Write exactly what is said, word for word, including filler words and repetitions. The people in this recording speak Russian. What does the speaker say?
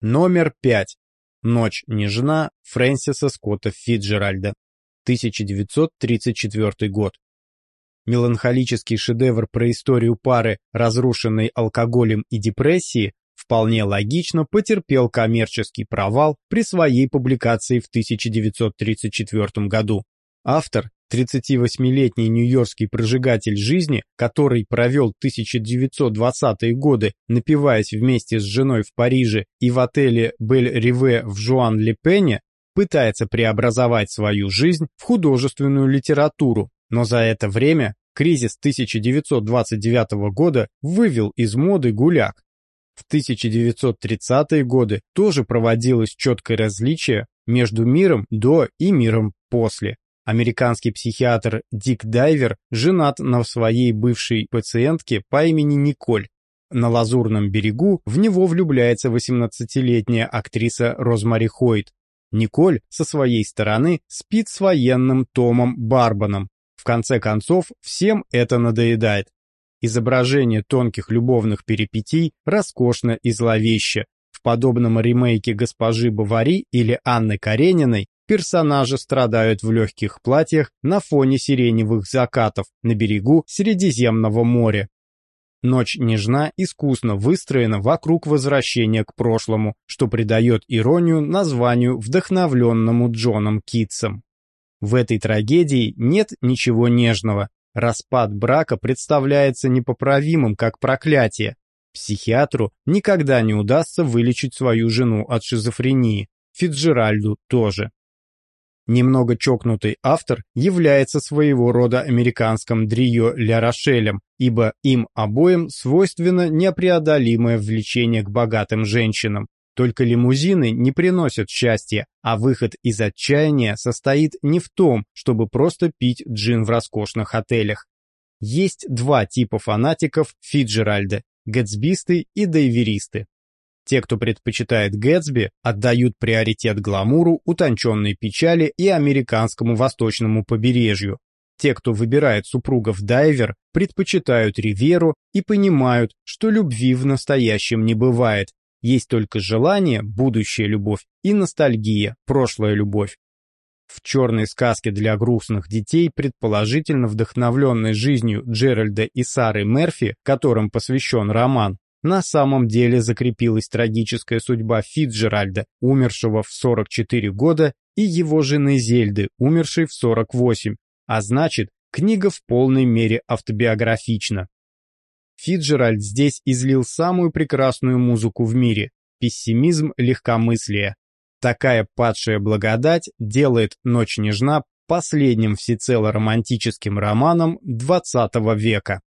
Номер пять. Ночь нежна Фрэнсиса Скотта Фицджеральда. тысяча девятьсот тридцать четвёртый год. Меланхолический шедевр про историю пары, разрушенной алкоголем и депрессией, вполне логично потерпел коммерческий провал при своей публикации в тысяча девятьсот тридцать четвёртом году. Автор, тридцативосьмилетний нью-йоркский прожигатель жизни, который провел тысяча девятьсот двадцатые годы, напиваясь вместе с женой в Париже и в отеле Бель-Риве в Жуан-ле-Пене, пытается преобразовать свою жизнь в художественную литературу, но за это время кризис тысяча девятьсот двадцать девятого года вывел из моды гуляк. В тысяча девятьсот тридцатые годы тоже проводилось четкое различие между миром до и миром после. Американский психиатр Дик Дайвер женат на своей бывшей пациентке по имени Николь. На Лазурном берегу в него влюбляется восемнадцатилетняя актриса Розмари Хойт. Николь со своей стороны спит с военным Томом Барбаном. В конце концов, всем это надоедает. Изображение тонких любовных перипетий роскошно и зловеще. В подобном ремейке «Госпожи Бовари» или «Анны Карениной» персонажи страдают в легких платьях на фоне сиреневых закатов на берегу Средиземного моря. «Ночь нежна» искусно выстроена вокруг возвращения к прошлому, что придает иронию названию, вдохновленному Джоном Китсом. В этой трагедии нет ничего нежного. Распад брака представляется непоправимым как проклятие. Психиатру никогда не удастся вылечить свою жену от шизофрении, Фицджеральду тоже. Немного чокнутый автор является своего рода американским Дрио Ля Рошелем, ибо им обоим свойственно непреодолимое влечение к богатым женщинам. Только лимузины не приносят счастья, а выход из отчаяния состоит не в том, чтобы просто пить джин в роскошных отелях. Есть два типа фанатиков Фицджеральда – гэтсбисты и дайверисты. Те, кто предпочитает Гэтсби, отдают приоритет гламуру, утонченной печали и американскому восточному побережью. Те, кто выбирает супругов дайвер, предпочитают Ривьеру и понимают, что любви в настоящем не бывает. Есть только желание, будущая любовь, и ностальгия, прошлая любовь. В «Черной сказке для грустных детей», предположительно вдохновленной жизнью Джеральда и Сары Мерфи, которым посвящен роман, на самом деле закрепилась трагическая судьба Фицджеральда, умершего в сорок четыре года, и его жены Зельды, умершей в сорок восемь, а значит, книга в полной мере автобиографична. Фицджеральд здесь излил самую прекрасную музыку в мире – пессимизм легкомыслия. Такая падшая благодать делает «Ночь нежна» последним всецело романтическим романом двадцатого века.